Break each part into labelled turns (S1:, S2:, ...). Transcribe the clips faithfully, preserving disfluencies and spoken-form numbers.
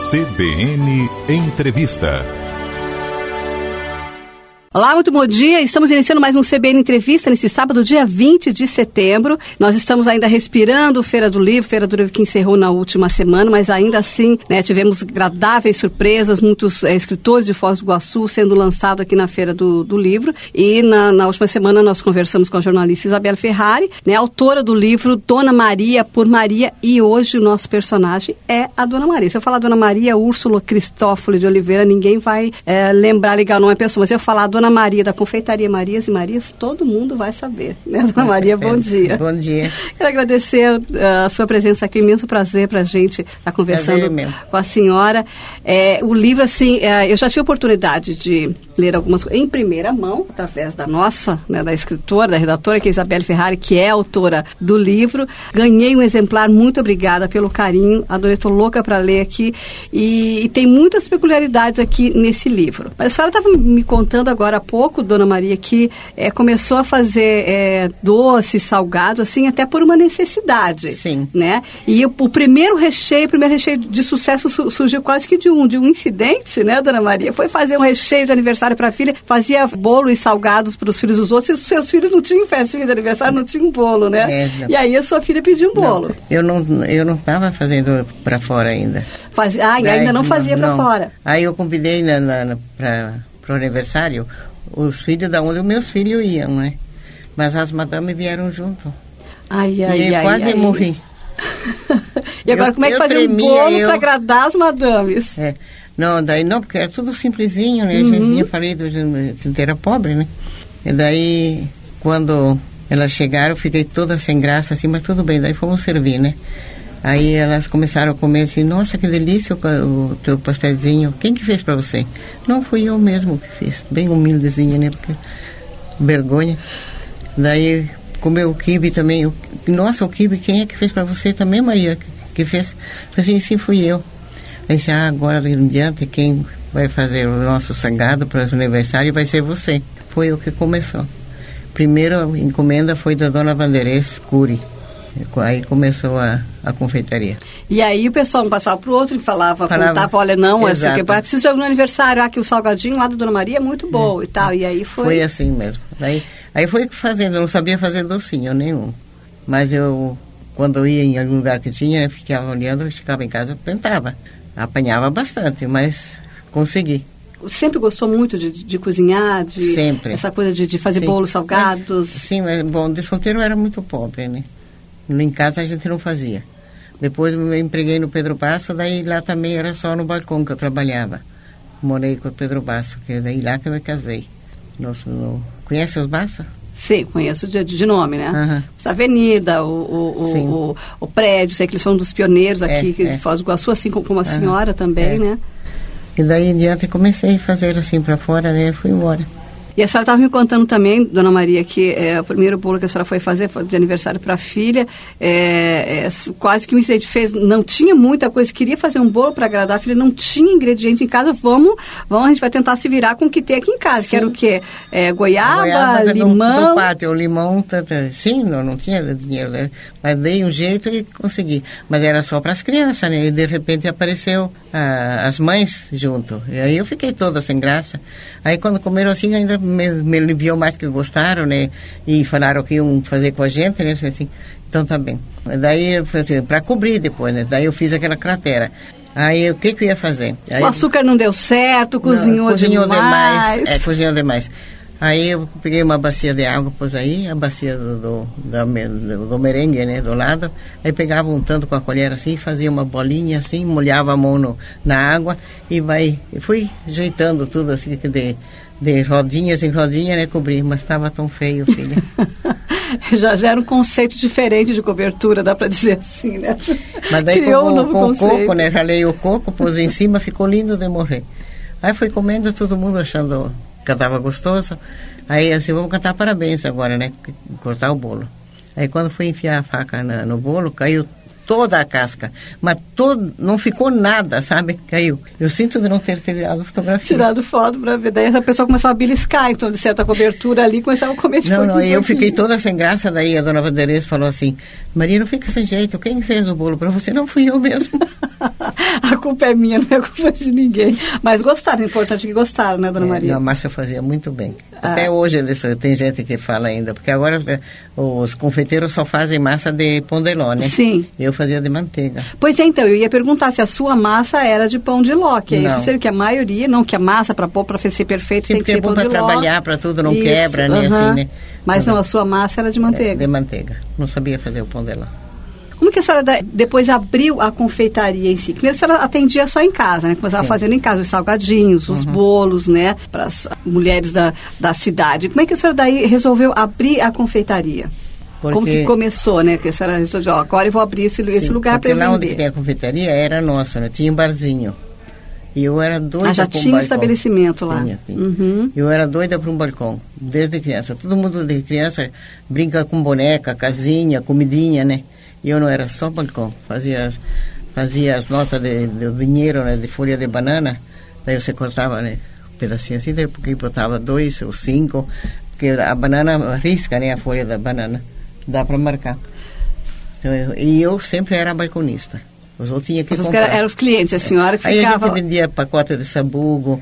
S1: C B N Entrevista.
S2: Olá, muito bom dia. Estamos iniciando mais um C B N Entrevista nesse sábado, dia vinte de setembro. Nós estamos ainda respirando Feira do Livro, Feira do Livro que encerrou na última semana, mas ainda assim, né, tivemos agradáveis surpresas, muitos é, escritores de Foz do Iguaçu sendo lançados aqui na Feira do, do Livro. E na, na última semana nós conversamos com a jornalista Isabela Ferrari, né, autora do livro Dona Maria por Maria, e hoje o nosso personagem é a Dona Maria. Se eu falar Dona Maria Úrsula Cristófoli de Oliveira, ninguém vai é, lembrar ligar o nome da pessoa, mas se eu falar Dona Maria da Confeitaria Marias e Marias, todo mundo vai saber, né, Dona Maria? Bom dia.
S3: Bom dia.
S2: Quero agradecer uh, a sua presença aqui, imenso prazer para a gente estar conversando com a senhora. É, o livro, assim, é, eu já tive a oportunidade de ler algumas coisas em primeira mão, através da nossa, né, da escritora, da redatora, que é a Isabela Ferrari, que é autora do livro. Ganhei um exemplar, muito obrigada pelo carinho, adorei, estou louca para ler aqui, e, e tem muitas peculiaridades aqui nesse livro. Mas a senhora estava me contando agora há pouco, Dona Maria, que é, começou a fazer é, doces, salgados, assim, até por uma necessidade.
S3: Sim.
S2: Né? E o, o primeiro recheio, o primeiro recheio de sucesso su, surgiu quase que de um, de um incidente, né, Dona Maria? Foi fazer um recheio de aniversário para a filha, fazia bolo e salgados para os filhos dos outros, e os seus filhos não tinham festinha de aniversário, não tinham bolo, né?
S3: É,
S2: e aí a sua filha pediu um bolo.
S3: Não, eu não eu não estava fazendo para fora ainda.
S2: Faz, ah, Daí, ainda não fazia para fora.
S3: Aí eu convidei na, na, para o aniversário os filhos da onde os meus filhos iam, né? Mas as madames vieram junto.
S2: Ai, ai,
S3: e eu
S2: ai,
S3: quase
S2: ai.
S3: morri.
S2: E agora,
S3: eu,
S2: como é que fazia um bolo eu... para agradar as madames?
S3: É. Não, daí não, porque era tudo simplesinho, né? Uhum. A gente tinha falado, a gente era pobre, né? E daí, quando elas chegaram, eu fiquei toda sem graça, assim, mas tudo bem, daí fomos servir, né? Aí elas começaram a comer assim, nossa, que delícia o, o teu pastelzinho. Quem que fez para você? Não, fui eu mesmo que fiz. Bem humildezinha, né? Porque vergonha. Daí comeu o quibe também. Nossa, o quibe, quem é que fez para você também, Maria? Que, que fez? Falei assim, sim, fui eu. Aí disse, ah, agora em diante quem vai fazer o nosso salgado para o aniversário vai ser você. Foi o que começou. Primeiro a encomenda foi da dona Vanderês Cury. Aí começou a, a confeitaria.
S2: E aí o pessoal um passava para o outro e falava,
S3: falava
S2: contava, olha, não, essa aqui,
S3: exato.
S2: preciso de algum aniversário, ah, que o salgadinho lá da Dona Maria é muito bom, é. e tal, e aí foi...
S3: Foi assim mesmo. Daí, aí foi fazendo, eu não sabia fazer docinho nenhum. Mas eu, quando eu ia em algum lugar que tinha, eu ficava olhando, eu ficava em casa, tentava. Apanhava bastante, mas consegui.
S2: Sempre gostou muito de, de cozinhar? De,
S3: Sempre. Essa
S2: coisa de, de fazer
S3: sim.
S2: bolos salgados?
S3: Mas, sim, mas, bom, de solteiro eu era muito pobre, né? Em casa a gente não fazia. Depois eu me empreguei no Pedro Basso, daí lá também era só no balcão que eu trabalhava. Morei com o Pedro Basso, que daí lá que eu me casei. Nosso, no... Conhece os Bassos?
S2: Sim, conheço de, de nome, né?
S3: Uhum.
S2: Essa avenida, o, o, o, o, o prédio, sei que eles foram um dos pioneiros aqui, é, que é. Foz do Iguaçu, assim como, como a uhum. senhora também, é. né?
S3: E daí em diante comecei a fazer assim para fora, né? Fui embora.
S2: E a senhora estava me contando também, Dona Maria, que é, o primeiro bolo que a senhora foi fazer foi de aniversário para a filha, é, é, quase que um incidente fez, não tinha muita coisa, queria fazer um bolo para agradar a filha, não tinha ingrediente em casa, vamos, vamos, a gente vai tentar se virar com o que tem aqui em casa, sim. que era o quê? É, goiaba, goiaba, limão...
S3: Do, do pátio, o limão, tata, sim, não, não tinha dinheiro, né? Mas dei um jeito e consegui. Mas era só para as crianças, né? E de repente apareceu ah, as mães junto, e aí eu fiquei toda sem graça. Aí quando comeram assim, ainda me, me aliviou mais que gostaram, né? E falaram que iam fazer com a gente, né? Assim, então tá bem. Daí, assim, para cobrir depois, né? Daí eu fiz aquela cratera. Aí o que que eu ia fazer? Aí,
S2: o açúcar não deu certo, cozinhou,
S3: não, cozinhou demais.
S2: demais.
S3: É, cozinhou demais. Aí eu peguei uma bacia de água, pus aí, a bacia do, do, da, do, do merengue, né, do lado. Aí pegava um tanto com a colher assim, fazia uma bolinha assim, molhava a mão no, na água e vai, fui ajeitando tudo assim, de, de rodinhas em rodinha, né, cobrir. Mas estava tão feio, filha.
S2: já, já era um conceito diferente de cobertura, dá para dizer assim, né?
S3: Mas daí
S2: Criou
S3: com,
S2: um novo
S3: com o
S2: conceito.
S3: coco, né, ralei o coco, pus em cima, ficou lindo de morrer. Aí fui comendo, todo mundo achando... que estava gostoso, aí assim, vamos cantar parabéns agora, né, cortar o bolo. Aí quando fui enfiar a faca na, no bolo, caiu toda a casca, mas todo, não ficou nada, sabe, caiu. Eu sinto de não ter tirado fotografia.
S2: Tirado foto para ver, daí essa pessoa começou a beliscar, então de certa cobertura ali, começava a comer de
S3: Não, não, eu
S2: pouquinho.
S3: fiquei toda sem graça, daí a dona Vanderês falou assim, Maria, não fica sem jeito, quem fez o bolo para você? Não fui eu mesmo.
S2: A culpa é minha, não é culpa de ninguém. Mas gostaram, o importante é que gostaram, né, Dona
S3: É,
S2: Maria?
S3: a massa eu fazia muito bem.
S2: Ah.
S3: Até hoje eles, tem gente que fala ainda, porque agora os confeiteiros só fazem massa de pão de ló, né?
S2: Sim.
S3: Eu fazia de manteiga.
S2: Pois é, então, eu ia perguntar se a sua massa era de pão de ló, que é
S3: Não.
S2: isso, seria que a maioria, não que a massa para pôr, para ser perfeito,
S3: Sim,
S2: tem que
S3: porque
S2: ser
S3: é bom
S2: pão
S3: para
S2: de ló.
S3: trabalhar, para tudo, não
S2: Isso,
S3: quebra, né,
S2: aham.
S3: assim, né?
S2: Mas não, a sua massa era de manteiga.
S3: É, de manteiga. Não sabia fazer o pão de ló.
S2: Como que a senhora da- depois abriu a confeitaria em si? Primeiro a senhora atendia só em casa, né? Começava
S3: Sim.
S2: fazendo em casa os salgadinhos, os bolos, né? Para as mulheres da, da cidade. Como é que a senhora daí resolveu abrir a confeitaria? Como
S3: Porque-
S2: que começou, né? Que a senhora resolveu, ó, agora eu vou abrir esse, esse
S3: Sim,
S2: lugar para
S3: porque
S2: eu
S3: lá onde
S2: vender.
S3: tem a confeitaria era nossa, né? Tinha um barzinho. E eu era doida
S2: Ah, já
S3: para um
S2: tinha um
S3: balcão.
S2: estabelecimento lá.
S3: Tinha, tinha.
S2: Uhum.
S3: Eu era doida para um balcão, desde criança. Todo mundo de criança brinca com boneca, casinha, comidinha, né? E eu não era só balcão. Fazia, fazia as notas de, de dinheiro, né? De folha de banana. Daí você cortava, né? Um pedacinho assim, daí porque botava dois ou cinco. Porque a banana risca, né? A folha da banana. Dá para marcar. Então, eu, e eu sempre era balconista. Os outros tinham que
S2: Vocês
S3: comprar.
S2: eram os clientes, a senhora que
S3: Aí
S2: ficava...
S3: a gente vendia pacote de sabugo,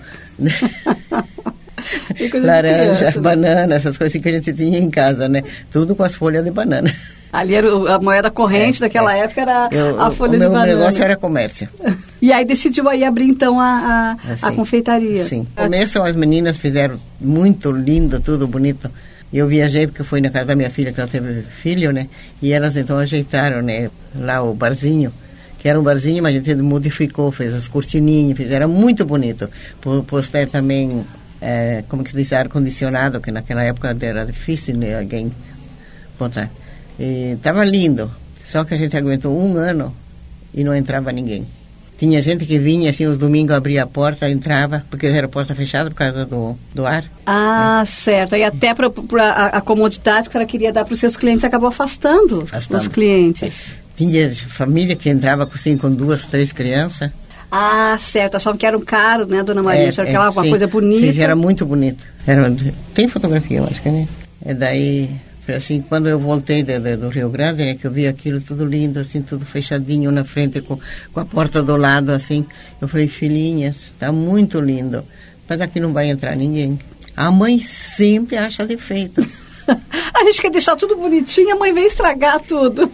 S2: Que coisa de
S3: laranja,
S2: criança, né?
S3: banana, essas coisas que a gente tinha em casa, né? Tudo com as folhas de banana.
S2: Ali era o- a moeda corrente
S3: É,
S2: daquela
S3: é.
S2: época, era
S3: Eu-
S2: a folha
S3: o
S2: de
S3: meu
S2: banana.
S3: negócio era comércio.
S2: E aí decidiu aí abrir então a, a, a
S3: Assim.
S2: confeitaria.
S3: Sim. No começo as meninas fizeram muito lindo, tudo bonito. Eu viajei porque fui na casa da minha filha, que ela teve filho, né? E elas então ajeitaram, né? Lá o barzinho, que era um barzinho, mas a gente modificou, fez as cortininhas, fez, era muito bonito. Pô- Postei também, é, como que se diz, ar-condicionado, que naquela época era difícil, né? Alguém botar. E tava lindo, só que a gente aguentou um ano e não entrava ninguém. Tinha gente que vinha assim, os domingos abria a porta, entrava, porque era porta fechada por causa do, do ar.
S2: Ah, certo. E até para a, a comodidade que ela queria dar para os seus clientes, acabou afastando,
S3: Afastando.
S2: os clientes.
S3: Tinha família que entrava assim, com duas, três crianças.
S2: Ah, certo. Achavam que era um caro, né, Dona Maria? Achavam que era uma
S3: sim,
S2: coisa bonita.
S3: Sim, era muito bonito. Era, tem fotografia, eu acho que, né? E daí, foi assim, quando eu voltei de, de, do Rio Grande, né, que eu vi aquilo tudo lindo, assim, tudo fechadinho na frente, com, com a porta do lado, assim, eu falei, filhinhas, tá muito lindo, mas aqui não vai entrar ninguém. A mãe sempre acha defeito.
S2: A gente quer deixar tudo bonitinho, a mãe vem estragar tudo.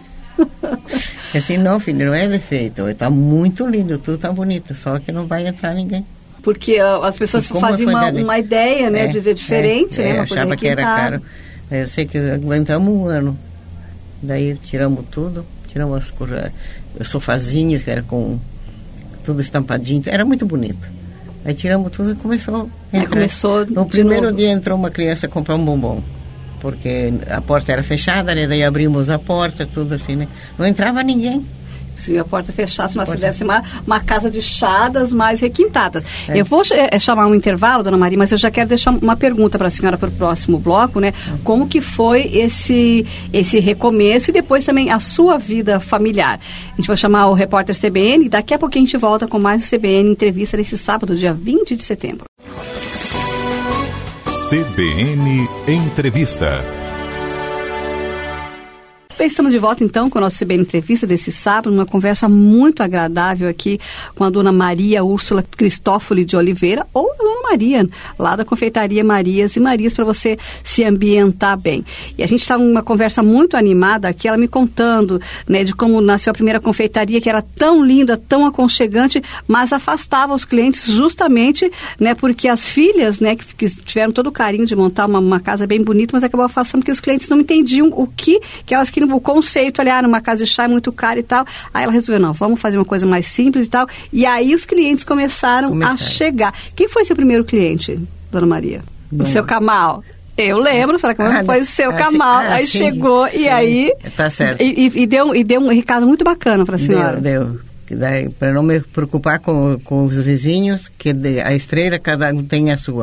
S3: Assim, não, filho, não é defeito, está muito lindo, tudo tá bonito, só que não vai entrar ninguém.
S2: Porque ah, as pessoas
S3: E como
S2: faziam
S3: foi
S2: uma,
S3: daí?
S2: uma ideia, né,
S3: É,
S2: de, de diferente,
S3: é,
S2: né,
S3: é,
S2: uma coisa
S3: achava que era
S2: requintada.
S3: caro. Eu sei que aguentamos um ano. Daí tiramos tudo, tiramos as coisas, os sofazinhos, que era com tudo estampadinho, era muito bonito. Aí tiramos tudo e começou a
S2: Aí
S3: entrar.
S2: começou
S3: No
S2: de
S3: primeiro
S2: novo.
S3: dia entrou uma criança comprar um bombom, porque a porta era fechada, né? Daí abrimos a porta, tudo assim, né? Não entrava ninguém.
S2: Se a porta fechasse, mas se
S3: Porta-
S2: desse uma, uma casa de chadas mais requintadas.
S3: É.
S2: Eu vou é, chamar um intervalo, Dona Maria, mas eu já quero deixar uma pergunta para a senhora para o próximo bloco, né? Como que foi esse, esse recomeço e depois também a sua vida familiar? A gente vai chamar o repórter C B N e daqui a pouquinho a gente volta com mais o C B N Entrevista nesse sábado, dia vinte de setembro.
S1: C B N Entrevista.
S2: Bem, estamos de volta então com o nosso C B N Entrevista desse sábado, uma conversa muito agradável aqui com a dona Maria Úrsula Cristófoli de Oliveira, ou a dona Maria, lá da Confeitaria Marias e Marias, para você se ambientar bem. E a gente está numa conversa muito animada aqui, ela me contando, né, de como nasceu a primeira confeitaria, que era tão linda, tão aconchegante, mas afastava os clientes justamente, né, porque as filhas, né, que, que tiveram todo o carinho de montar uma, uma casa bem bonita, mas acabou afastando porque os clientes não entendiam o que, que elas queriam, o conceito ali, ah, numa casa de chá é muito caro e tal. Aí ela resolveu, não, vamos fazer uma coisa mais simples e tal. E aí os clientes começaram,
S3: Começaram.
S2: a chegar. Quem foi seu primeiro cliente, Dona Maria?
S3: Bom.
S2: O seu Camal. Eu lembro, será que
S3: Ah,
S2: foi o seu
S3: ah,
S2: Camal.
S3: sim. Ah,
S2: aí
S3: sim,
S2: chegou e
S3: sim.
S2: aí...
S3: Tá certo.
S2: E, e, e deu, e deu um recado muito bacana para a senhora.
S3: Deu, deu. Que daí, para não me preocupar com, com os vizinhos, que de, a estrela cada um tem a sua.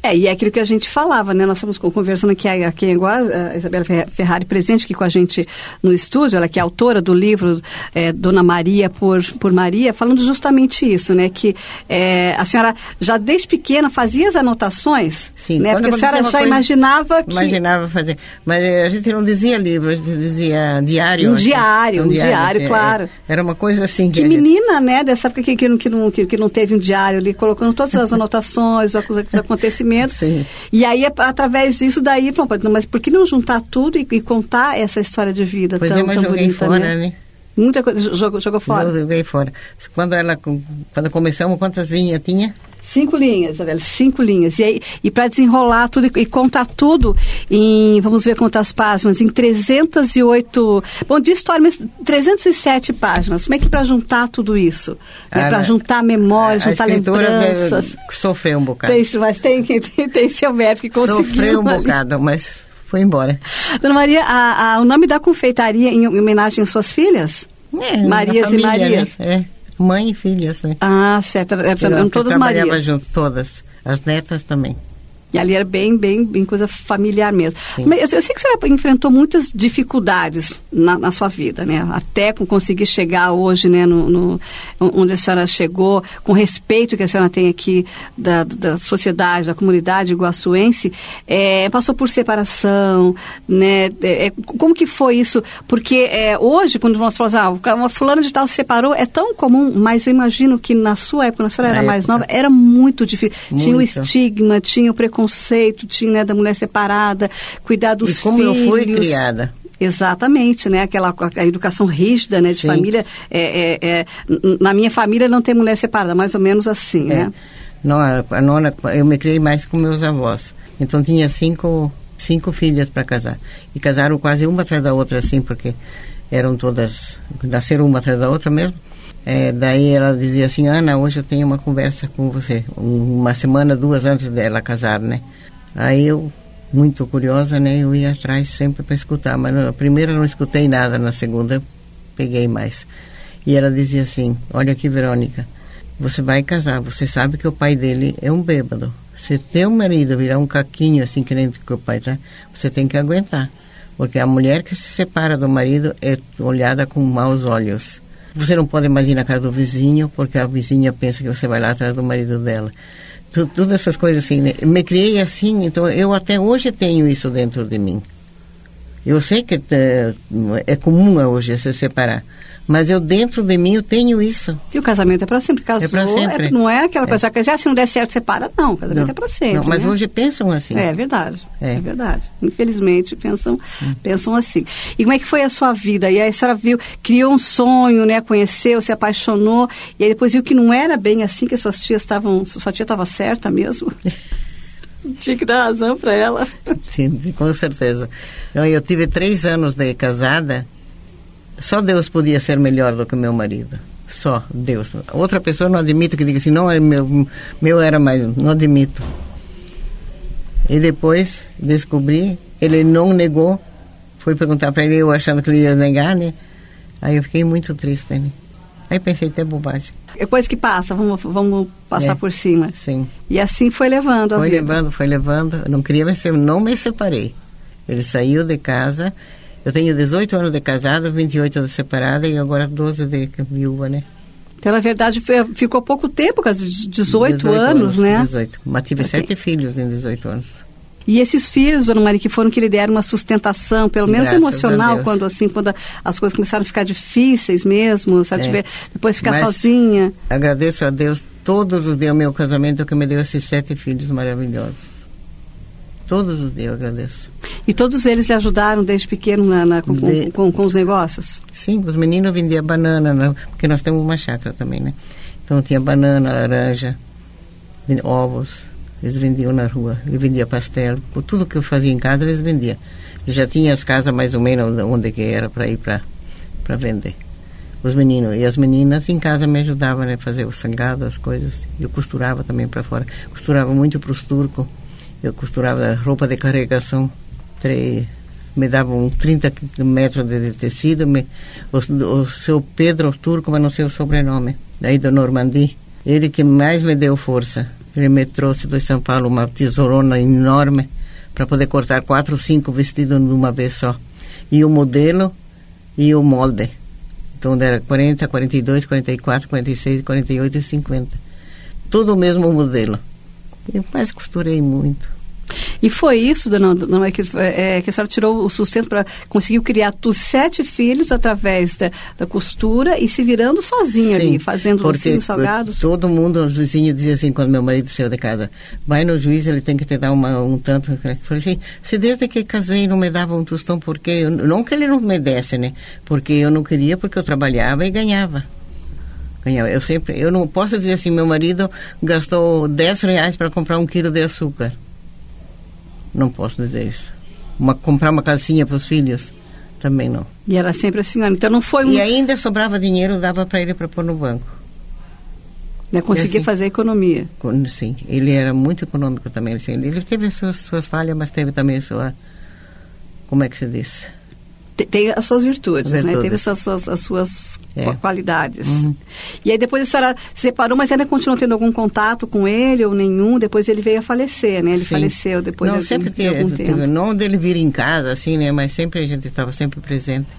S2: É, e é aquilo que a gente falava, né? Nós estamos conversando aqui, aqui agora, a Isabela Ferrari presente aqui com a gente no estúdio, ela que é autora do livro é, Dona Maria por, por Maria, falando justamente isso, né? Que é, a senhora já desde pequena fazia as anotações,
S3: sim,
S2: né? Porque a senhora já coisa, imaginava que...
S3: Imaginava fazer, mas a gente não dizia livro, a gente dizia diário.
S2: Um
S3: assim,
S2: diário, um diário, diário assim, claro.
S3: É, era uma coisa assim...
S2: Que, que menina, gente... né? Dessa época que, que, que, não, que, que não teve um diário ali, colocando todas as anotações, os, os acontecimentos.
S3: Sim.
S2: E aí, através disso, daí, mas por que não juntar tudo e, e contar essa história de vida
S3: pois
S2: tão,
S3: é, mas
S2: tão
S3: joguei
S2: bonita,
S3: fora,
S2: né?
S3: né?
S2: Muita coisa, jogou, jogou fora?
S3: Eu joguei fora. Quando, ela, quando começamos, quantas linhas tinha?
S2: Cinco linhas, Isabela, cinco linhas. E, aí, e para desenrolar tudo e, e contar tudo em, vamos ver quantas páginas, em trezentas e oito, bom, de história, mas trezentas e sete páginas. Como é que para juntar tudo isso? Né? Para juntar memórias, juntar lembranças.
S3: Sofreu um bocado.
S2: Tem, mas tem, tem, tem seu médico que conseguiu.
S3: Sofreu um bocado, mas foi embora.
S2: Dona Maria, a, a, o nome da confeitaria em homenagem às suas filhas?
S3: É,
S2: Marias família, e Marias.
S3: Né? É. Mãe e filhas, né?
S2: Ah, certo. Eram todas Marias.
S3: Trabalhava junto, todas. As netas também.
S2: E ali era bem, bem, bem coisa familiar mesmo. Mas eu sei que a senhora enfrentou muitas dificuldades na, na sua vida, né? Até com conseguir chegar hoje, né, no, no, onde a senhora chegou, com respeito que a senhora tem aqui da, da sociedade, da comunidade iguaçuense, é, passou por separação, né? É, como que foi isso? Porque é, hoje, quando nós falamos, ah, uma fulana de tal se separou, é tão comum, mas eu imagino que na sua época, quando a senhora na era época. mais nova, era muito difícil. Muito. Tinha o estigma, tinha o preconceito, conceito, tinha, né, da mulher separada, cuidar dos
S3: filhos. E como
S2: filhos.
S3: eu fui criada.
S2: Exatamente, né? Aquela a educação rígida, né, de Sim. família. É, é, é, na minha família não tem mulher separada, mais ou menos assim,
S3: é.
S2: né?
S3: Não, a, a nona, eu me criei mais com meus avós. Então tinha cinco, cinco filhas para casar. E casaram quase uma atrás da outra, assim, porque eram todas, nasceram uma atrás da outra mesmo. É, daí ela dizia assim, Ana, hoje eu tenho uma conversa com você, uma semana, duas antes dela casar, né? Aí eu, muito curiosa, né, eu ia atrás sempre para escutar, mas na primeira não escutei nada, na segunda peguei mais. E ela dizia assim, olha aqui, Verônica, você vai casar, você sabe que o pai dele é um bêbado. Se teu marido virar um caquinho assim, querendo que o pai tá, você tem que aguentar, porque a mulher que se separa do marido é olhada com maus olhos. Você não pode mais ir na casa do vizinho, porque a vizinha pensa que você vai lá atrás do marido dela. Tu, todas essas coisas assim, né? Me criei assim, então eu até hoje tenho isso dentro de mim. Eu sei que é, é comum hoje se separar, mas eu dentro de mim eu tenho isso.
S2: E o casamento é para sempre, casou,
S3: é para sempre.
S2: É, não é aquela coisa, é. já que se não der certo, separa, não, o casamento
S3: não,
S2: é para sempre.
S3: Não, mas
S2: né?
S3: hoje pensam assim.
S2: É, é verdade, é, é verdade. Infelizmente pensam, hum. pensam assim. E como é que foi a sua vida? E aí a senhora viu, criou um sonho, né, conheceu, se apaixonou, e aí depois viu que não era bem assim, que as suas tias estavam, sua tia estava certa mesmo? Tinha que dar razão para ela.
S3: Sim, com certeza. Não, eu tive três anos de casada. Só Deus podia ser melhor do que meu marido. Só Deus. Outra pessoa não admito que diga assim, não, meu, meu era mais... Não admito. E depois descobri, ele não negou. Fui perguntar para ele, eu achando que ele ia negar, né? Aí eu fiquei muito triste, né? Aí pensei, até bobagem.
S2: Depois que passa, vamos, vamos passar é, por cima.
S3: Sim.
S2: E assim foi levando a
S3: foi
S2: vida.
S3: Foi levando, foi levando. Eu não queria, mas eu não me separei. Ele saiu de casa. Eu tenho dezoito anos de casada, vinte e oito de separada e agora doze de viúva, né?
S2: Então, na verdade, ficou pouco tempo, dezoito, dezoito anos, anos, né?
S3: dezoito. Mas tive okay. sete filhos em dezoito anos.
S2: E esses filhos, Dona Maria, que foram que lhe deram uma sustentação, pelo menos Graças emocional, quando assim, quando as coisas começaram a ficar difíceis mesmo, se ela é. tiver, depois ficar Mas sozinha.
S3: Agradeço a Deus todos os dias o meu casamento que me deu esses sete filhos maravilhosos. Todos os dias eu agradeço.
S2: E todos eles lhe ajudaram desde pequeno na, na, com, de... com, com, com os negócios?
S3: Sim, os meninos vendiam banana, né? Porque nós temos uma chácara também, né? Então tinha banana, laranja, ovos. Eles vendiam na rua, ele vendia pastel, tudo que eu fazia em casa eles vendiam. Já tinha as casas mais ou menos onde que era para ir para para vender. Os meninos e as meninas em casa me ajudavam a né, fazer o sangado, as coisas. Eu costurava também para fora. Costurava muito para os turcos. Eu costurava roupa de carregação. Tre... Me davam trinta metros de tecido. Me... O, o seu Pedro turco, mas não sei o sobrenome. Daí do Normandie. Ele que mais me deu força. Ele me trouxe de São Paulo uma tesourona enorme para poder cortar quatro ou cinco vestidos numa vez só. E o modelo e o molde. Então era quarenta, quarenta e dois, quarenta e quatro, quarenta e seis, quarenta e oito e cinquenta. Tudo o mesmo modelo. Eu mais costurei muito.
S2: E foi isso, dona, dona que, é, que a senhora tirou o sustento para conseguir criar os sete filhos através da, da costura e se virando sozinha. Sim, ali, fazendo docinhos salgados?
S3: Todo mundo, os vizinhos dizia assim, quando meu marido saiu de casa, vai no juiz, ele tem que te dar uma, um tanto. Eu falei assim, se desde que casei não me dava um tostão, porque eu, não que ele não me desse, né? Porque eu não queria, porque eu trabalhava e ganhava. ganhava. Eu sempre, eu não posso dizer assim, meu marido gastou dez reais para comprar um quilo de açúcar. Não posso dizer isso. Uma, comprar uma casinha para os filhos, também não.
S2: E era sempre a senhora, então não foi um...
S3: E ainda sobrava dinheiro, dava para ele para pôr no banco.
S2: Né, conseguir
S3: assim,
S2: fazer economia.
S3: Sim, ele era muito econômico também. Assim, ele teve as suas, suas falhas, mas teve também a sua... Como é que se diz?
S2: Tem as suas virtudes,
S3: virtudes.
S2: né? Teve as, as, as suas é. qualidades.
S3: Uhum.
S2: E aí depois a senhora se separou, mas ainda continuou tendo algum contato com ele ou nenhum? Depois ele veio a falecer, né? Ele Sim. faleceu depois
S3: não,
S2: de,
S3: sempre
S2: de
S3: teve,
S2: algum
S3: teve,
S2: tempo.
S3: Não dele vir em casa, assim, né? Mas sempre a gente estava sempre presente.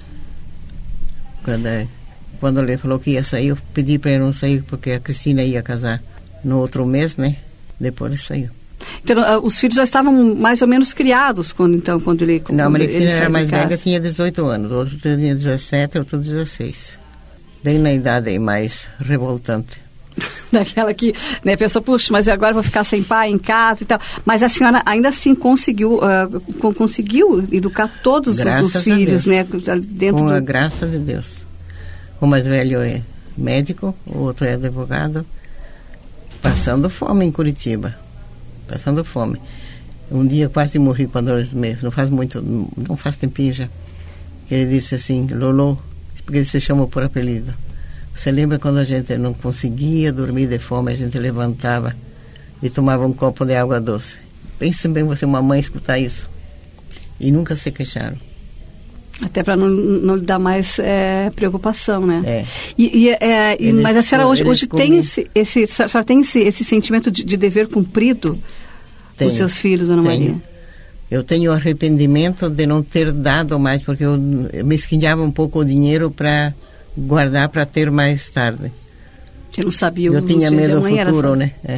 S3: Quando, quando ele falou que ia sair, eu pedi para ele não sair, porque a Cristina ia casar no outro mês, né? Depois ele saiu.
S2: Então, uh, os filhos já estavam mais ou menos criados quando, então, quando ele quando
S3: Não, a Cristina era mais
S2: casa.
S3: velha, tinha dezoito anos. O outro tinha dezessete, o outro dezesseis. Bem na idade aí, mais revoltante.
S2: Daquela que, né, pensou, puxa, mas agora eu vou ficar sem pai em casa e tal. Mas a senhora ainda assim conseguiu, uh, conseguiu educar todos
S3: Graças
S2: os filhos, né? Dentro
S3: Com
S2: do...
S3: a graça de Deus. O mais velho é médico, o outro é advogado, passando fome em Curitiba. Passando fome. Um dia quase morri quando eles me, não faz muito, não faz tempinho já. Ele disse assim, Lolo, porque ele se chama por apelido. Você lembra quando a gente não conseguia dormir de fome, a gente levantava e tomava um copo de água doce. Pense bem você, uma mãe, escutar isso. E nunca se queixaram.
S2: Até para não, não lhe dar mais é, preocupação, né?
S3: É.
S2: E, e, é, e, mas a senhora hoje, hoje tem, esse, esse, a senhora tem esse, esse sentimento de, de dever cumprido com os seus filhos, dona
S3: tenho.
S2: Maria?
S3: Eu tenho arrependimento de não ter dado mais, porque eu, eu me esquinhava um pouco o dinheiro para guardar para ter mais tarde.
S2: Você não sabia o
S3: Eu tinha medo do futuro,
S2: só...
S3: né? É.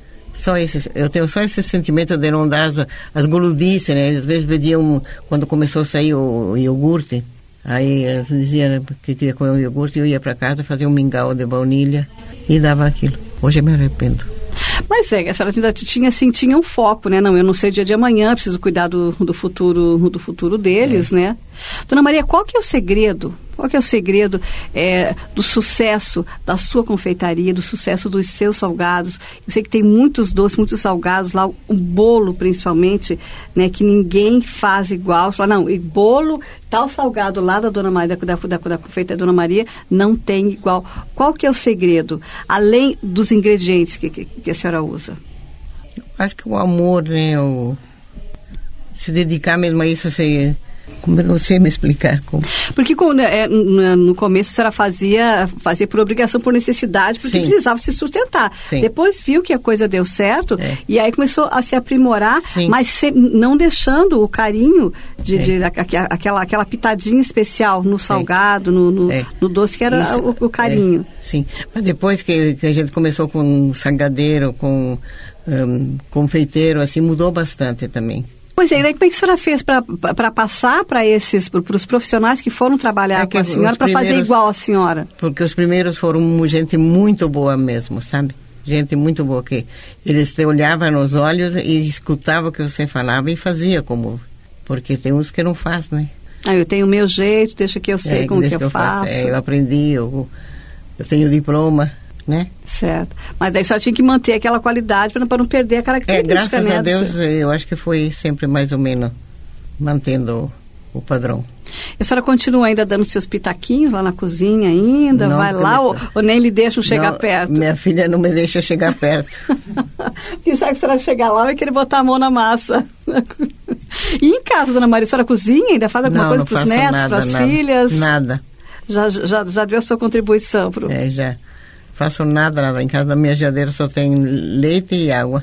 S3: Só esse, eu tenho só esse sentimento de não dar as, as guludices, né? Às vezes pediam, quando começou a sair o, o iogurte, aí eles diziam que queria comer o iogurte, eu ia para casa, fazia um mingau de baunilha e dava aquilo. Hoje eu me arrependo.
S2: Mas é, a senhora ainda tinha, assim, tinha um foco, né? Não, eu não sei o dia de amanhã, preciso cuidar do, do futuro, do futuro deles, é. né? Dona Maria, qual que é o segredo? Qual que é o segredo é, do sucesso da sua confeitaria, do sucesso dos seus salgados? Eu sei que tem muitos doces, muitos salgados lá, o bolo principalmente, né? Que ninguém faz igual. Fala, não, e bolo, tal salgado lá da Dona Maria, da, da, da confeitaria Dona Maria, não tem igual. Qual que é o segredo? Além dos ingredientes que, que, que a senhora usa?
S3: Acho que o amor, né? O se dedicar mesmo a isso, você... Como eu não sei me explicar como.
S2: Porque com, é, no começo a senhora fazia, fazia por obrigação, por necessidade, porque Sim. precisava se sustentar.
S3: Sim.
S2: Depois viu que a coisa deu certo
S3: é.
S2: e aí começou a se aprimorar,
S3: Sim.
S2: mas se, não deixando o carinho de, é. de, de aquela, aquela pitadinha especial no salgado, no, no, é. no doce, que era o, o carinho.
S3: É. Sim, mas depois que, que a gente começou com salgadeiro, com um, confeiteiro, assim, mudou bastante também.
S2: Pois é, e daí como é que a senhora fez para passar para esses, para os profissionais que foram trabalhar é que com a senhora, para fazer igual a senhora? Porque
S3: os primeiros foram gente muito boa mesmo, sabe? Gente muito boa, que eles te olhavam nos olhos e escutavam o que você falava e fazia como... Porque tem uns que não faz, né? Ah,
S2: eu tenho o meu jeito, deixa que eu sei é, como que eu, que eu faço. faço.
S3: É, eu aprendi, eu, eu tenho diploma, né?
S2: Certo. Mas aí só tinha que manter aquela qualidade para não perder a característica,
S3: é, graças
S2: né,
S3: a Deus, eu acho que foi sempre mais ou menos mantendo o, o padrão.
S2: E a senhora continua ainda dando seus pitaquinhos lá na cozinha ainda? Não, vai lá ou, ou nem lhe deixam chegar
S3: não,
S2: perto?
S3: Minha filha não me deixa chegar perto.
S2: Quem sabe que a senhora chegar lá vai querer botar a mão na massa. E em casa, Dona Maria, a senhora cozinha? Ainda faz alguma
S3: não,
S2: coisa para os netos, para as filhas?
S3: Nada.
S2: Já, já, já deu a sua contribuição? Pro...
S3: É, já. faço nada, nada. Em casa da minha geladeira só tem leite e água.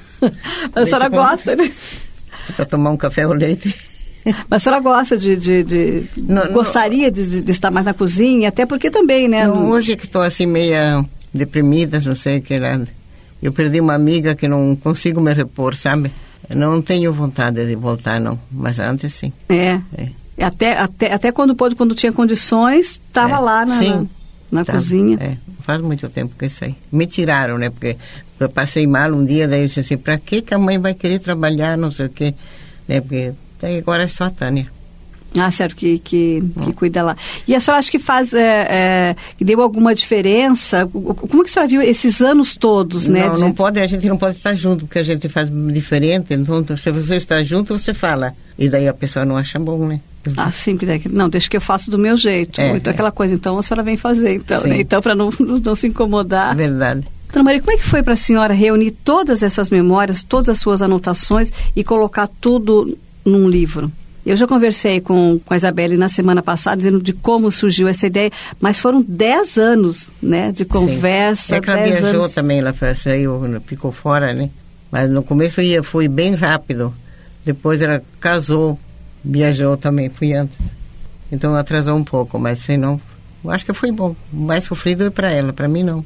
S2: A senhora gosta, né?
S3: Para tomar um café ou leite.
S2: Mas a senhora gosta de... de, de não, gostaria não, de, de estar mais na cozinha? Até porque também, né?
S3: Não, hoje que estou assim meia deprimida, não sei o que era. Eu perdi uma amiga que não consigo me repor, sabe? Não tenho vontade de voltar, não. Mas antes, sim.
S2: É. é. Até, até, até quando pôde, quando tinha condições, estava é. lá na, na, na tá, cozinha. É.
S3: Faz muito tempo que isso aí. Me tiraram, né? Porque eu passei mal um dia, daí eu disse assim, para que que a mãe vai querer trabalhar, não sei o quê. Né? Porque daí agora é só a Tânia.
S2: Ah, certo, que, que, hum. que cuida lá. E a senhora acha que faz, é, é, que deu alguma diferença? Como que a senhora viu esses anos todos, né?
S3: Não,
S2: de...
S3: não pode, a gente não pode estar junto, porque a gente faz diferente. Então, se você está junto, você fala. E daí a pessoa não acha bom, né?
S2: Ah, sim, não, deixa que eu faço do meu jeito. É, então, é. aquela coisa, então a senhora vem fazer, então, né? Então, para não, não se incomodar.
S3: Verdade.
S2: Dona Maria, como é que foi para a senhora reunir todas essas memórias, todas as suas anotações e colocar tudo num livro? Eu já conversei com, com a Isabelle na semana passada, dizendo de como surgiu essa ideia, mas foram dez anos, né, de conversa.
S3: Sim. É que ela viajou anos... também, ela saiu, ficou fora, né? Mas no começo ia, foi bem rápido. Depois ela casou, viajou também, fui antes. Então atrasou um pouco, mas se não... Eu acho que foi bom. O mais sofrido é para ela, para mim não.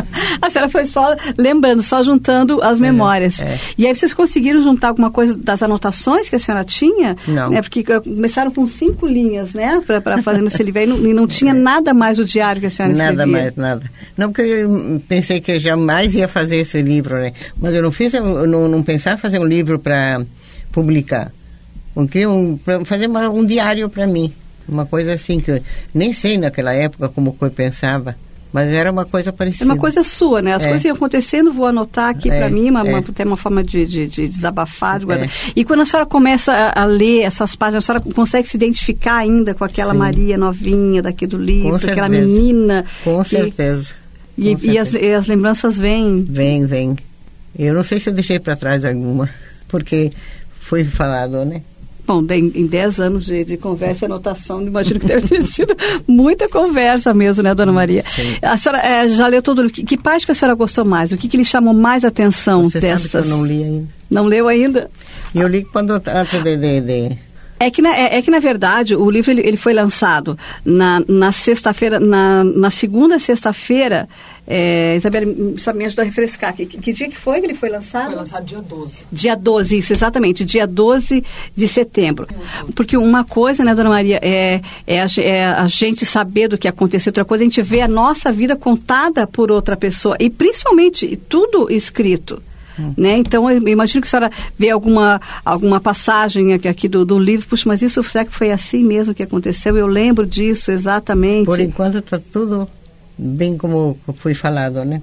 S2: A senhora foi só lembrando, só juntando as memórias. É, é. E aí vocês conseguiram juntar alguma coisa das anotações que a senhora tinha?
S3: Não.
S2: Né? Porque começaram com cinco linhas, né? Para fazer esse livro. E não, e não tinha é. nada mais do diário que a senhora escrevia.
S3: Nada mais, nada. Não, porque eu pensei que eu jamais ia fazer esse livro, né? Mas eu não fiz, eu não, não pensava em fazer um livro para publicar. Eu queria um, fazer uma, um diário para mim. Uma coisa assim, que eu nem sei naquela época como eu pensava, mas era uma coisa parecida.
S2: É uma coisa sua, né? As é. coisas iam acontecendo, vou anotar aqui é. para mim, uma,
S3: é. uma,
S2: até uma forma de, de, de desabafar. De
S3: é.
S2: E quando a senhora começa a, a ler essas páginas, a senhora consegue se identificar ainda com aquela Sim. Maria novinha daqui do livro,
S3: com
S2: aquela
S3: certeza.
S2: menina.
S3: Com
S2: que...
S3: certeza.
S2: E,
S3: com
S2: e, as,
S3: certeza.
S2: e as lembranças vêm?
S3: Vem, vem. Eu não sei se eu deixei para trás alguma, porque foi falado, né?
S2: Bom, em dez anos de, de conversa e anotação, imagino que deve ter sido muita conversa mesmo, né, Dona Maria?
S3: Sim.
S2: A senhora é, já leu todo o que, que parte que a senhora gostou mais? O que, que lhe chamou mais atenção
S3: Você
S2: dessas?
S3: Sabe que eu não li ainda.
S2: Não leu ainda?
S3: Eu li quando, antes de... de, de...
S2: É que, na, é, é que, na verdade, o livro ele, ele foi lançado na, na sexta-feira, na, na segunda sexta-feira. É, Isabel, só me ajuda a refrescar. Que, que, que dia que foi que ele foi lançado?
S4: Foi lançado dia doze.
S2: Dia doze, isso, exatamente. Dia doze de setembro. Porque uma coisa, né, Dona Maria, é, é, a, é a gente saber do que aconteceu. Outra coisa, a gente vê a nossa vida contada por outra pessoa. E, principalmente, tudo escrito. Né? Então, eu imagino que a senhora vê alguma, alguma passagem aqui, aqui do, do livro, puxa, mas isso será que foi assim mesmo que aconteceu? Eu lembro disso exatamente.
S3: Por enquanto está tudo bem como foi falado, né?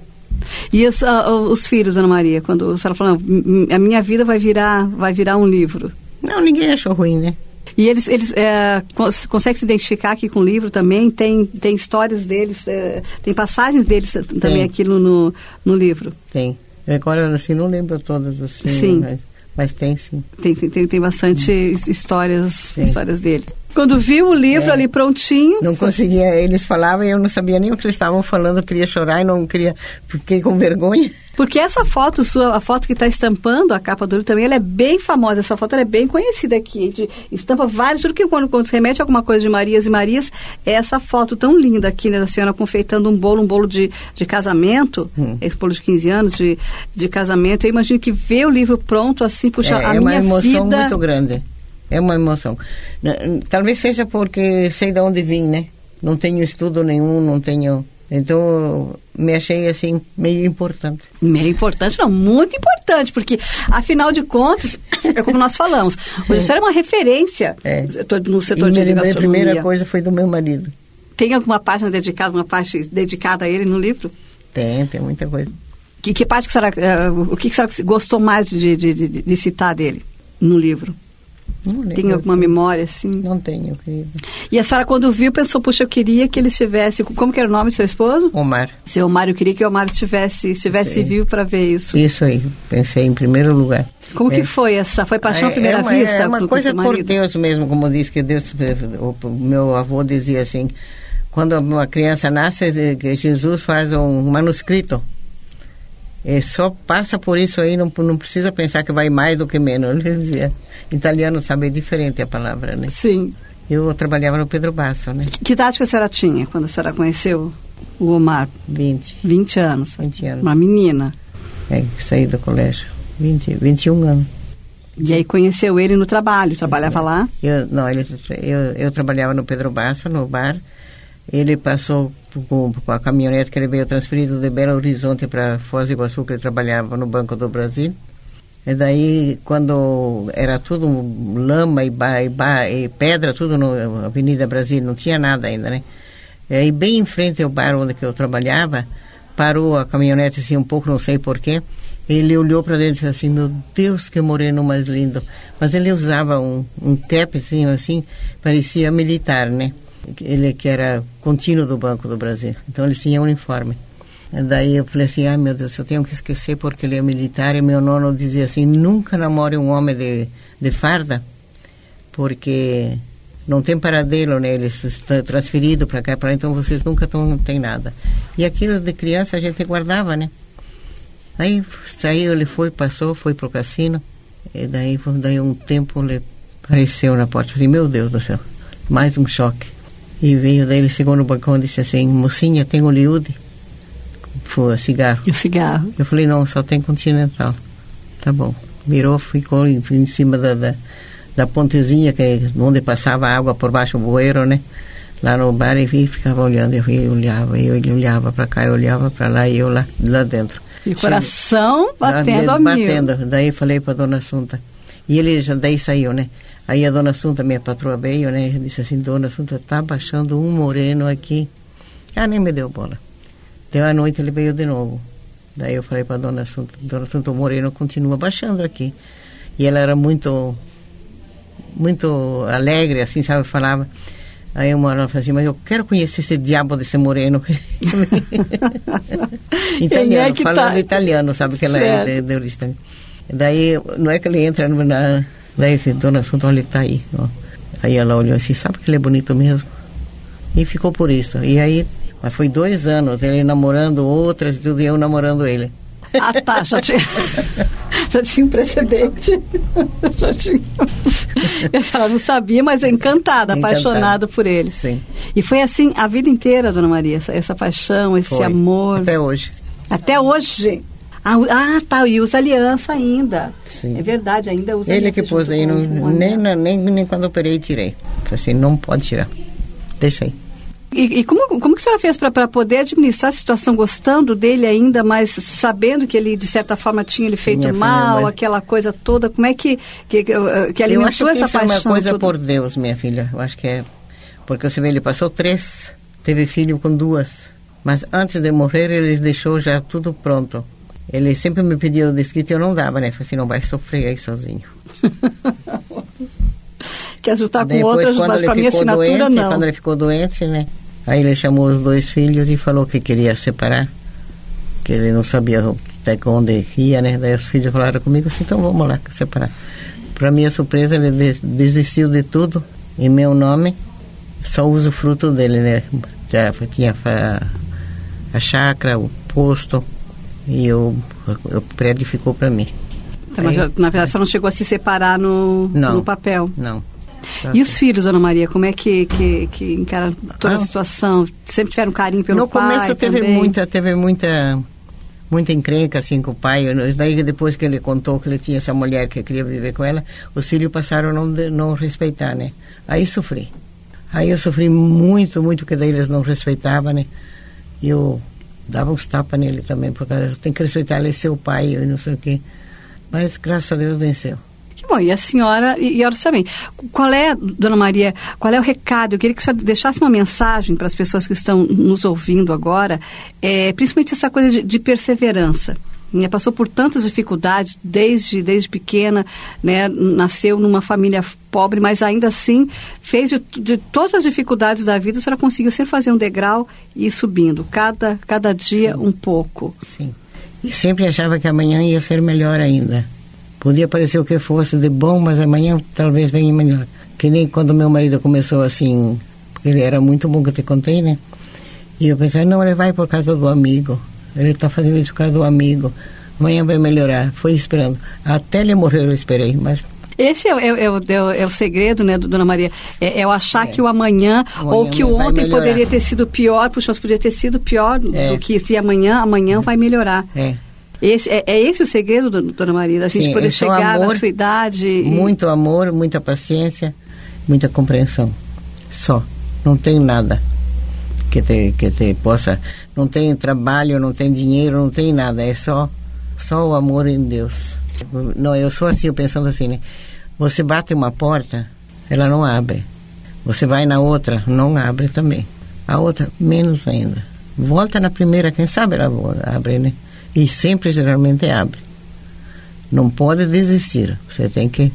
S2: E os, uh, os filhos, Dona Maria, quando a senhora falou, a minha vida vai virar, vai virar um livro.
S3: Não, ninguém achou ruim, né?
S2: E eles, eles é, cons conseguem se identificar aqui com o livro também? Tem, tem histórias deles, é, tem passagens deles também tem. aqui no, no, no livro?
S3: Tem. Agora, assim, não lembro todas, assim,
S2: sim.
S3: Mas, mas tem, sim.
S2: Tem, tem, tem bastante hum. histórias, histórias deles. Quando viu o livro é. ali prontinho...
S3: Não conseguia, eles falavam e eu não sabia nem o que eles estavam falando, eu queria chorar e não queria, fiquei com vergonha.
S2: Porque essa foto sua, a foto que está estampando a capa do livro também, ela é bem famosa, essa foto ela é bem conhecida aqui, de, estampa vários, tudo que quando, quando se remete a alguma coisa de Marias e Marias, é essa foto tão linda aqui, né, da senhora confeitando um bolo, um bolo de, de casamento, hum. esse bolo de quinze anos de, de casamento. Eu imagino que ver o livro pronto assim, puxa,
S3: é,
S2: a
S3: é
S2: minha vida...
S3: É uma emoção muito grande. É uma emoção. Talvez seja porque sei de onde vim, né? Não tenho estudo nenhum, não tenho... Então, me achei, assim, meio importante.
S2: Meio importante, não, muito importante, porque, afinal de contas, é como nós falamos, hoje você é uma referência
S3: é.
S2: no setor
S3: e
S2: de gastronomia.
S3: A primeira coisa foi do meu marido.
S2: Tem alguma página dedicada, uma parte dedicada a ele no livro?
S3: Tem, tem muita coisa.
S2: Que, que parte que a senhora, uh, o que, que a senhora gostou mais de, de, de, de citar dele no livro?
S3: Não lembro,
S2: tem alguma
S3: assim.
S2: memória, assim?
S3: Não tenho, querida.
S2: E a senhora, quando viu, pensou, puxa, eu queria que ele estivesse... Como que era o nome do seu esposo?
S3: Omar.
S2: Seu Omar, eu queria que o Omar estivesse, estivesse vivo para ver isso.
S3: Isso aí, pensei em primeiro lugar.
S2: Como
S3: é.
S2: que foi essa? Foi paixão à primeira
S3: é uma,
S2: vista?
S3: É uma
S2: com,
S3: coisa
S2: com
S3: por Deus mesmo, como diz que Deus... O meu avô dizia assim, quando uma criança nasce, Jesus faz um manuscrito. E só passa por isso aí, não, não precisa pensar que vai mais do que menos. Ele dizia. Italiano sabe, é diferente a palavra, né?
S2: Sim.
S3: Eu trabalhava no Pedro Basso, né?
S2: Que idade que a senhora tinha quando a senhora conheceu o Omar?
S3: vinte.
S2: vinte anos.
S3: vinte anos.
S2: Uma menina.
S3: É, saí do colégio. vinte, vinte e um anos.
S2: E aí conheceu ele no trabalho, trabalhava lá?
S3: Eu, não, ele, eu, eu trabalhava no Pedro Basso, no bar. Ele passou com, com a caminhonete que ele veio transferido de Belo Horizonte para Foz do Iguaçu, que ele trabalhava no Banco do Brasil. E daí, quando era tudo lama e, ba, e, ba, e pedra, tudo na Avenida Brasil, não tinha nada ainda, né? E aí, bem em frente ao bar onde que eu trabalhava, parou a caminhonete assim um pouco, não sei porquê. Ele olhou para dentro e disse assim, meu Deus, que moreno mais lindo. Mas ele usava um, um cap assim, assim, parecia militar, né? Ele que era contínuo do Banco do Brasil. Então eles tinham uniforme. E daí eu falei assim, ah, meu Deus, eu tenho que esquecer porque ele é militar. E meu nono dizia assim, nunca namore um homem de, de farda, porque não tem paradeiro, né? Ele está transferido para cá, para lá, então vocês nunca tão, tem nada. E aquilo de criança a gente guardava, né? Aí saiu, ele foi, passou, foi pro cassino. E daí, daí um tempo ele apareceu na porta. Eu falei, meu Deus do céu, mais um choque. E veio, daí ele chegou no balcão e disse assim, mocinha, tem Hollywood? Foi, cigarro.
S2: E o cigarro?
S3: Eu falei, não, só tem Continental. Tá bom. Virou, ficou em, em cima da, da, da pontezinha, que é onde passava água por baixo do bueiro, né? Lá no bar, e ficava olhando. Eu, eu olhava, eu, ele olhava para cá, eu olhava para lá, e eu lá, lá dentro.
S2: E o coração batendo a mil.
S3: Batendo. Daí falei para a dona Assunta. E ele já daí saiu, né? Aí a dona Assunta, minha patroa, veio, né? E disse assim, dona Assunta, tá baixando um moreno aqui. Ah, nem me deu bola. Deu a noite, ele veio de novo. Daí eu falei para a dona Assunta, dona Assunta, o moreno continua baixando aqui. E ela era muito, muito alegre, assim, sabe? Falava. Aí uma hora ela falou assim, mas eu quero conhecer esse diabo desse moreno. Italiano, é que falando tá... italiano, sabe que ela certo. é de, de origem. Daí, não é que ele entra na... Daí disse, dona Assunta, olha, ele tá aí. Ó. Aí ela olhou assim, sabe que ele é bonito mesmo? E ficou por isso. E aí, mas foi dois anos, ele namorando outras e tudo, e eu namorando ele.
S2: Ah, tá, já tinha, já tinha um precedente. Já tinha. Ela não sabia, mas é encantada, encantada, apaixonada por ele.
S3: Sim.
S2: E foi assim a vida inteira, dona Maria, essa, essa paixão, esse
S3: foi.
S2: amor.
S3: Até hoje.
S2: Até hoje. Ah, ah, tá, e usa aliança ainda.
S3: Sim.
S2: É verdade, ainda usa
S3: ele
S2: aliança.
S3: Ele que pôs aí, não, nem, nem, nem quando operei tirei. Falei assim, não pode tirar. Deixa aí.
S2: E, e como, como que a senhora fez para poder administrar a situação, gostando dele ainda, mas sabendo que ele, de certa forma, tinha ele feito Minha mal, filha, aquela coisa toda? Como é que, que, que alimentou
S3: eu acho que
S2: essa
S3: isso
S2: paixão?
S3: É uma coisa
S2: toda?
S3: Por Deus, minha filha. Eu acho que é... Porque você vê, ele passou três, teve filho com duas. Mas antes de morrer, ele deixou já tudo pronto. Ele sempre me pediu descrito e eu não dava, né? Falei assim, não vai sofrer aí sozinho.
S2: Quer juntar com
S3: Depois,
S2: outras, mas com a minha assinatura,
S3: doente,
S2: não.
S3: Quando ele ficou doente, né? Aí ele chamou os dois filhos e falou que queria separar, que ele não sabia até onde ia, né? Daí os filhos falaram comigo assim, então vamos lá separar. Para minha surpresa, ele de, desistiu de tudo em meu nome, só uso o fruto dele, né? Já tinha a, a chácara, o posto e o, o prédio ficou para mim.
S2: Então, mas Aí, na verdade você não chegou a se separar no,
S3: não,
S2: no papel?
S3: Não.
S2: E os filhos, dona Maria, como é que, que, que encaram toda ah, a situação? Sempre tiveram carinho pelo
S3: no
S2: pai?
S3: No começo teve
S2: também?
S3: muita, teve muita, muita encrenca assim com o pai. Daí depois que ele contou que ele tinha essa mulher que queria viver com ela, os filhos passaram a não, não respeitar, né? Aí sofri. Aí eu sofri muito, muito que daí eles não respeitavam, né? E eu dava uns tapas nele também, porque tem que respeitar, ele é seu pai e não sei o quê. Mas graças a Deus venceu.
S2: Bom, e a senhora, e, e a senhora também, qual é, dona Maria, qual é o recado? Eu queria que a senhora deixasse uma mensagem para as pessoas que estão nos ouvindo agora, é, principalmente essa coisa de, de perseverança. Né? Passou por tantas dificuldades desde, desde pequena, né? Nasceu numa família pobre, mas ainda assim fez de, de todas as dificuldades da vida, a senhora conseguiu sempre fazer um degrau e ir subindo, cada, cada dia Sim. um pouco.
S3: Sim, e sempre achava que amanhã ia ser melhor ainda. Podia parecer o que fosse de bom, mas amanhã talvez venha melhor. Que nem quando meu marido começou assim, Ele era muito bom, que eu te contei, né? E eu pensei, não, ele vai por causa do amigo. Ele está fazendo isso por causa do amigo. Amanhã vai melhorar. Foi esperando. Até ele morrer eu esperei, mas...
S2: Esse é, é, é, é, é o segredo, né, dona Maria? É, é o achar é. que o amanhã, o amanhã ou que o ontem poderia ter sido pior, puxa, mas poderia ter sido pior é. do que se amanhã, amanhã vai melhorar.
S3: É.
S2: Esse, é, é esse o segredo, dona Maria, da gente Sim, poder chegar amor, na sua idade? E...
S3: Muito amor, muita paciência, muita compreensão. Só. Não tem nada que te, que te possa... Não tem trabalho, não tem dinheiro, não tem nada. É só, só o amor em Deus. Não, eu sou assim, eu pensando assim, né? Você bate uma porta, ela não abre. Você vai na outra, não abre também. A outra, menos ainda. Volta na primeira, quem sabe ela abre, né? E sempre, geralmente, abre. Não pode desistir. Você tem que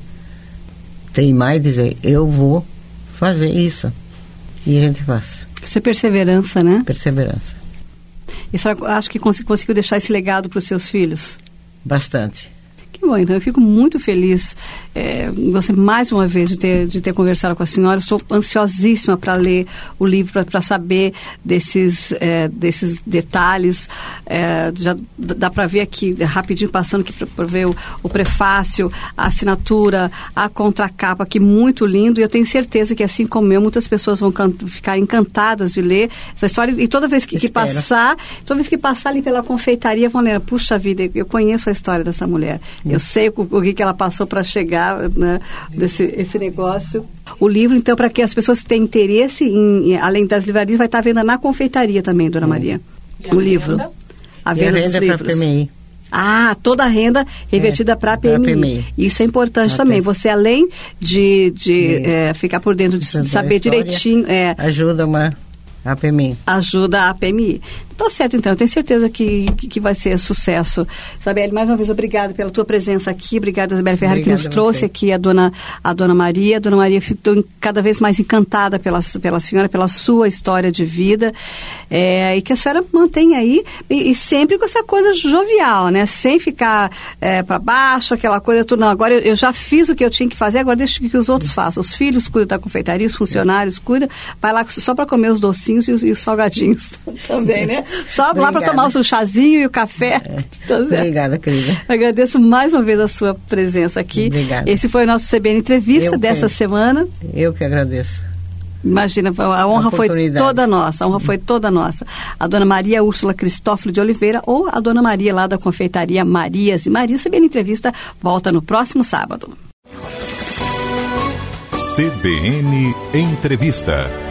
S3: teimar e dizer, eu vou fazer isso. E a gente faz.
S2: Isso é perseverança, né?
S3: Perseverança.
S2: E a senhora acha que cons- conseguiu deixar esse legado para os seus filhos?
S3: Bastante.
S2: Que bom, então eu fico muito feliz, é, você mais uma vez de ter, de ter conversado com a senhora. Estou ansiosíssima para ler o livro, para saber desses, é, desses detalhes. É, já dá para ver aqui, rapidinho passando aqui para ver o, o prefácio, a assinatura, a contracapa, que muito lindo, e eu tenho certeza que, assim como eu, muitas pessoas vão can- ficar encantadas de ler essa história, e toda vez que, que passar, toda vez que passar ali pela confeitaria, vão ler, puxa vida, eu conheço a história dessa mulher. Eu sei o, o que, que ela passou para chegar, né, desse esse negócio. O livro, então, para que as pessoas tenham interesse, em, em, além das livrarias, vai estar à venda na confeitaria também, dona Maria.
S3: E
S2: o livro.
S3: Renda?
S2: A venda
S3: e a
S2: dos
S3: renda
S2: livros.
S3: Para P M I.
S2: Ah, toda a renda revertida é, para a P M I. P M I. Isso é importante Até. também. Você, além de, de é, ficar por dentro, de saber história, direitinho... É,
S3: ajuda uma... A P M I.
S2: Ajuda a P M I. Tá certo, então. Eu tenho certeza que, que, que vai ser sucesso. Isabelle, mais uma vez, obrigada pela tua presença aqui. Obrigada, Isabelle Ferrari, que nos trouxe aqui a dona, a dona Maria. A dona Maria ficou cada vez mais encantada pela, pela senhora, pela sua história de vida. É, e que a senhora mantenha aí, e, e sempre com essa coisa jovial, né? Sem ficar é, para baixo, aquela coisa tudo. Não, agora eu, eu já fiz o que eu tinha que fazer, agora deixa que os outros façam. Os filhos cuidam da confeitaria, os funcionários cuidam. Vai lá só para comer os docinhos e os, e os salgadinhos também, né? Só Obrigada. Lá para tomar o chazinho e o café. É. Tá
S3: Obrigada, querida.
S2: Agradeço mais uma vez a sua presença aqui.
S3: Obrigada.
S2: Esse foi o nosso C B N Entrevista eu dessa que, semana.
S3: Eu que agradeço.
S2: Imagina, a honra a foi toda nossa, a honra foi toda nossa. A dona Maria Úrsula Cristófilo de Oliveira ou a dona Maria lá da confeitaria Marias e Maria. C B N Entrevista volta no próximo sábado.
S1: C B N Entrevista.